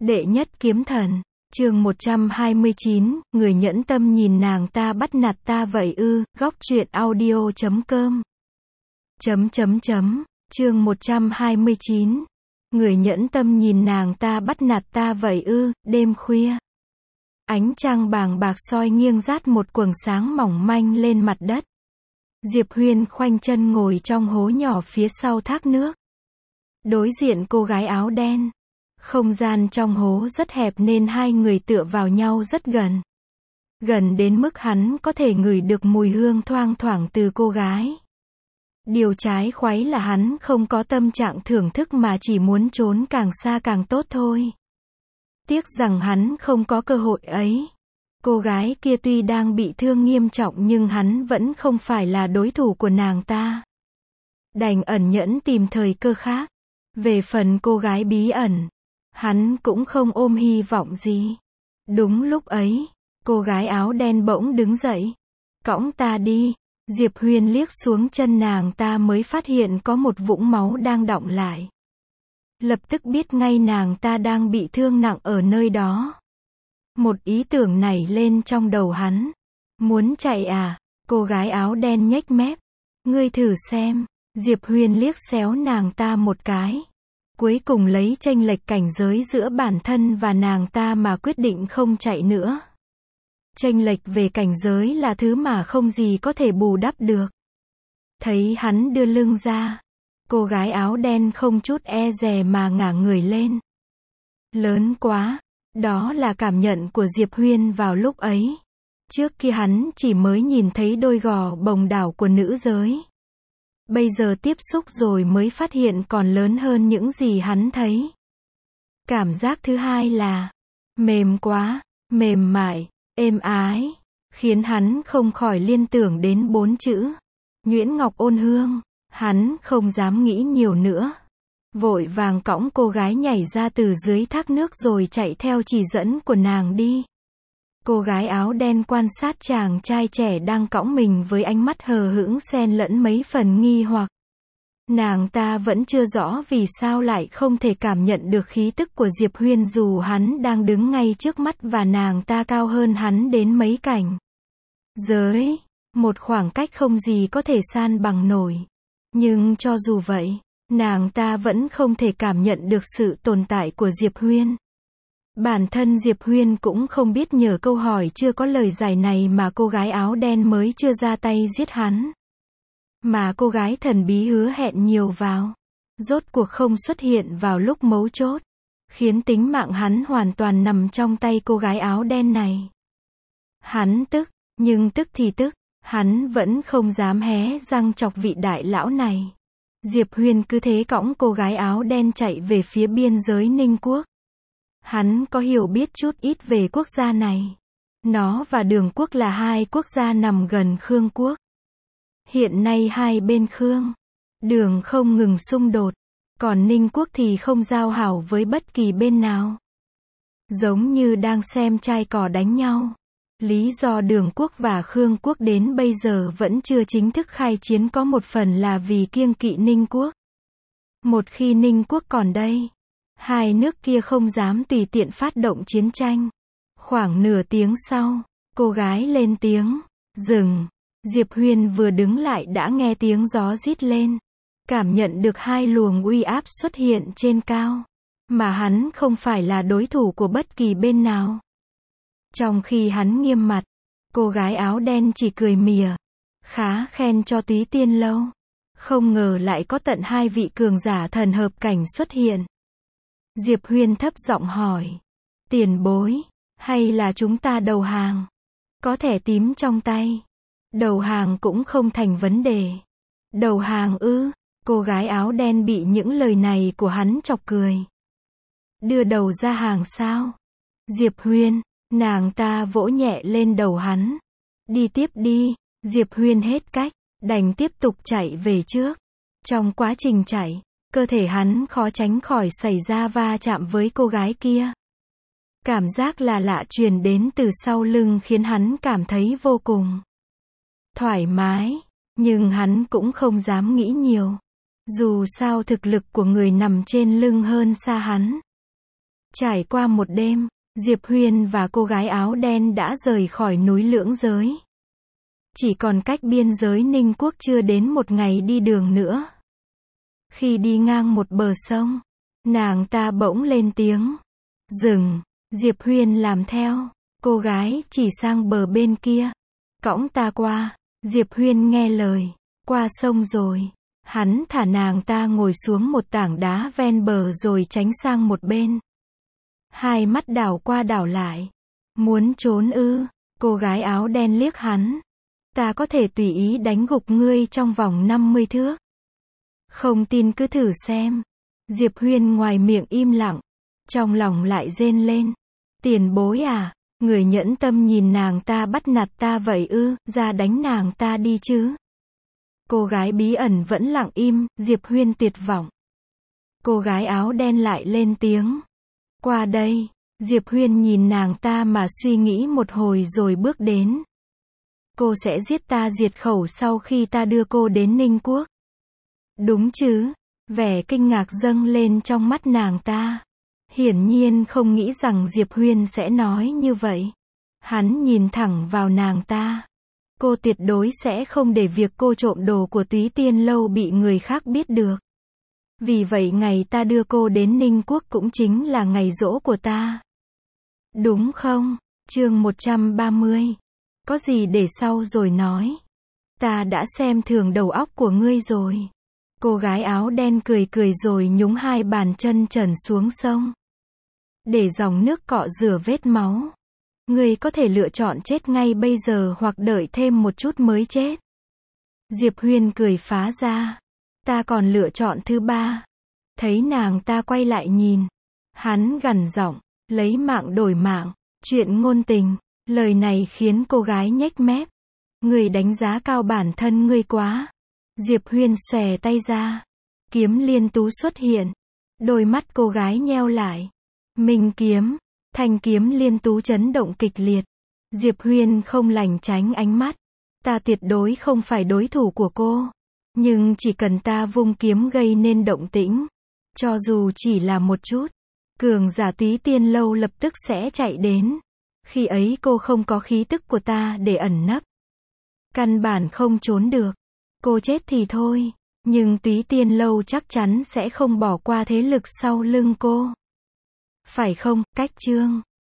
Đệ nhất kiếm thần, chương 129, người nhẫn tâm nhìn nàng ta bắt nạt ta vậy ư, góc truyện audio.com. Chương 129, người nhẫn tâm nhìn nàng ta bắt nạt ta vậy ư, đêm khuya. Ánh trăng bàng bạc soi nghiêng rát một quầng sáng mỏng manh lên mặt đất. Diệp Huyên khoanh chân ngồi trong hố nhỏ phía sau thác nước. Đối diện cô gái áo đen. Không gian trong hố rất hẹp nên hai người tựa vào nhau rất gần. Gần đến mức hắn có thể ngửi được mùi hương thoang thoảng từ cô gái. Điều trái khoái là hắn không có tâm trạng thưởng thức mà chỉ muốn trốn càng xa càng tốt thôi. Tiếc rằng hắn không có cơ hội ấy. Cô gái kia tuy đang bị thương nghiêm trọng nhưng hắn vẫn không phải là đối thủ của nàng ta. Đành ẩn nhẫn tìm thời cơ khác. Về phần cô gái bí ẩn, hắn cũng không ôm hy vọng gì. Đúng lúc ấy, cô gái áo đen bỗng đứng dậy. Cõng ta đi. Diệp Huyên liếc xuống chân nàng ta mới phát hiện có một vũng máu đang đọng lại. Lập tức biết ngay nàng ta đang bị thương nặng ở nơi đó. Một ý tưởng nảy lên trong đầu hắn. Muốn chạy à? Cô gái áo đen nhếch mép. Ngươi thử xem. Diệp Huyên liếc xéo nàng ta một cái. Cuối cùng lấy chênh lệch cảnh giới giữa bản thân và nàng ta mà quyết định không chạy nữa. Chênh lệch về cảnh giới là thứ mà không gì có thể bù đắp được. Thấy hắn đưa lưng ra, cô gái áo đen không chút e dè mà ngả người lên. Lớn quá, đó là cảm nhận của Diệp Huyên vào lúc ấy. Trước kia hắn chỉ mới nhìn thấy đôi gò bồng đảo của nữ giới. Bây giờ tiếp xúc rồi mới phát hiện còn lớn hơn những gì hắn thấy. Cảm giác thứ hai là mềm quá, mềm mại, êm ái, khiến hắn không khỏi liên tưởng đến 4 chữ Nhuyễn Ngọc Ôn Hương. Hắn không dám nghĩ nhiều nữa. Vội vàng cõng cô gái nhảy ra từ dưới thác nước rồi chạy theo chỉ dẫn của nàng đi. Cô gái áo đen quan sát chàng trai trẻ đang cõng mình với ánh mắt hờ hững xen lẫn mấy phần nghi hoặc. Nàng ta vẫn chưa rõ vì sao lại không thể cảm nhận được khí tức của Diệp Huyên dù hắn đang đứng ngay trước mắt và nàng ta cao hơn hắn đến mấy cảnh giới. Một khoảng cách không gì có thể san bằng nổi. Nhưng cho dù vậy, nàng ta vẫn không thể cảm nhận được sự tồn tại của Diệp Huyên. Bản thân Diệp Huyên cũng không biết nhờ câu hỏi chưa có lời giải này mà cô gái áo đen mới chưa ra tay giết hắn. Mà cô gái thần bí hứa hẹn nhiều vào. Rốt cuộc không xuất hiện vào lúc mấu chốt. Khiến tính mạng hắn hoàn toàn nằm trong tay cô gái áo đen này. Hắn tức, nhưng tức thì tức, hắn vẫn không dám hé răng chọc vị đại lão này. Diệp Huyên cứ thế cõng cô gái áo đen chạy về phía biên giới Ninh Quốc. Hắn có hiểu biết chút ít về quốc gia này. Nó và Đường Quốc là hai quốc gia nằm gần Khương Quốc. Hiện nay hai bên Khương, Đường không ngừng xung đột, còn Ninh Quốc thì không giao hảo với bất kỳ bên nào. Giống như đang xem trai cò đánh nhau. Lý do Đường Quốc và Khương Quốc đến bây giờ vẫn chưa chính thức khai chiến có một phần là vì kiêng kỵ Ninh Quốc. Một khi Ninh Quốc còn đây, hai nước kia không dám tùy tiện phát động chiến tranh. Khoảng nửa tiếng sau, cô gái lên tiếng, dừng. Diệp Huyên vừa đứng lại đã nghe tiếng gió rít lên. Cảm nhận được hai luồng uy áp xuất hiện trên cao. Mà hắn không phải là đối thủ của bất kỳ bên nào. Trong khi hắn nghiêm mặt, cô gái áo đen chỉ cười mỉa. Khá khen cho Túy Tiên Lâu. Không ngờ lại có tận hai vị cường giả thần hợp cảnh xuất hiện. Diệp Huyên thấp giọng hỏi. Tiền bối, hay là chúng ta đầu hàng? Có thẻ tím trong tay. Đầu hàng cũng không thành vấn đề. Đầu hàng ư? Cô gái áo đen bị những lời này của hắn chọc cười. Đưa đầu ra hàng sao? Diệp Huyên, nàng ta vỗ nhẹ lên đầu hắn. Đi tiếp đi. Diệp Huyên hết cách, đành tiếp tục chạy về trước. Trong quá trình chạy, cơ thể hắn khó tránh khỏi xảy ra va chạm với cô gái kia. Cảm giác là lạ truyền đến từ sau lưng khiến hắn cảm thấy vô cùng thoải mái, nhưng hắn cũng không dám nghĩ nhiều. Dù sao thực lực của người nằm trên lưng hơn xa hắn. Trải qua một đêm, Diệp Huyên và cô gái áo đen đã rời khỏi núi Lưỡng Giới. Chỉ còn cách biên giới Ninh Quốc chưa đến một ngày đi đường nữa. Khi đi ngang một bờ sông, nàng ta bỗng lên tiếng. Dừng, Diệp Huyên làm theo. Cô gái chỉ sang bờ bên kia. Cõng ta qua. Diệp Huyên nghe lời. Qua sông rồi. Hắn thả nàng ta ngồi xuống một tảng đá ven bờ rồi tránh sang một bên. Hai mắt đảo qua đảo lại. Muốn trốn ư? Cô gái áo đen liếc hắn. Ta có thể tùy ý đánh gục ngươi trong vòng 50 thước. Không tin cứ thử xem. Diệp Huyên ngoài miệng im lặng. Trong lòng lại rên lên. Tiền bối à, người nhẫn tâm nhìn nàng ta bắt nạt ta vậy ư, ra đánh nàng ta đi chứ. Cô gái bí ẩn vẫn lặng im, Diệp Huyên tuyệt vọng. Cô gái áo đen lại lên tiếng. Qua đây, Diệp Huyên nhìn nàng ta mà suy nghĩ một hồi rồi bước đến. Cô sẽ giết ta diệt khẩu sau khi ta đưa cô đến Ninh Quốc. Đúng chứ? Vẻ kinh ngạc dâng lên trong mắt nàng ta. Hiển nhiên không nghĩ rằng Diệp Huyên sẽ nói như vậy. Hắn nhìn thẳng vào nàng ta. Cô tuyệt đối sẽ không để việc cô trộm đồ của Túy Tiên Lâu bị người khác biết được. Vì vậy ngày ta đưa cô đến Ninh Quốc cũng chính là ngày giỗ của ta. Đúng không? Chương 130. Có gì để sau rồi nói. Ta đã xem thường đầu óc của ngươi rồi. Cô gái áo đen cười cười rồi nhúng hai bàn chân trần xuống sông. Để dòng nước cọ rửa vết máu. Ngươi có thể lựa chọn chết ngay bây giờ hoặc đợi thêm một chút mới chết. Diệp Huyên cười phá ra. Ta còn lựa chọn thứ ba. Thấy nàng ta quay lại nhìn. Hắn gằn giọng, lấy mạng đổi mạng, chuyện ngôn tình. Lời này khiến cô gái nhếch mép. Ngươi đánh giá cao bản thân ngươi quá. Diệp Huyên xòe tay ra. Kiếm liên tú xuất hiện. Đôi mắt cô gái nheo lại. Minh kiếm. Thanh kiếm liên tú chấn động kịch liệt. Diệp Huyên không lảng tránh ánh mắt. Ta tuyệt đối không phải đối thủ của cô. Nhưng chỉ cần ta vung kiếm gây nên động tĩnh. Cho dù chỉ là một chút. Cường giả Túy Tiên Lâu lập tức sẽ chạy đến. Khi ấy cô không có khí tức của ta để ẩn nấp. Căn bản không trốn được. Cô chết thì thôi. Nhưng Túy Tiên Lâu chắc chắn sẽ không bỏ qua thế lực sau lưng cô. Phải không, Cách Trương?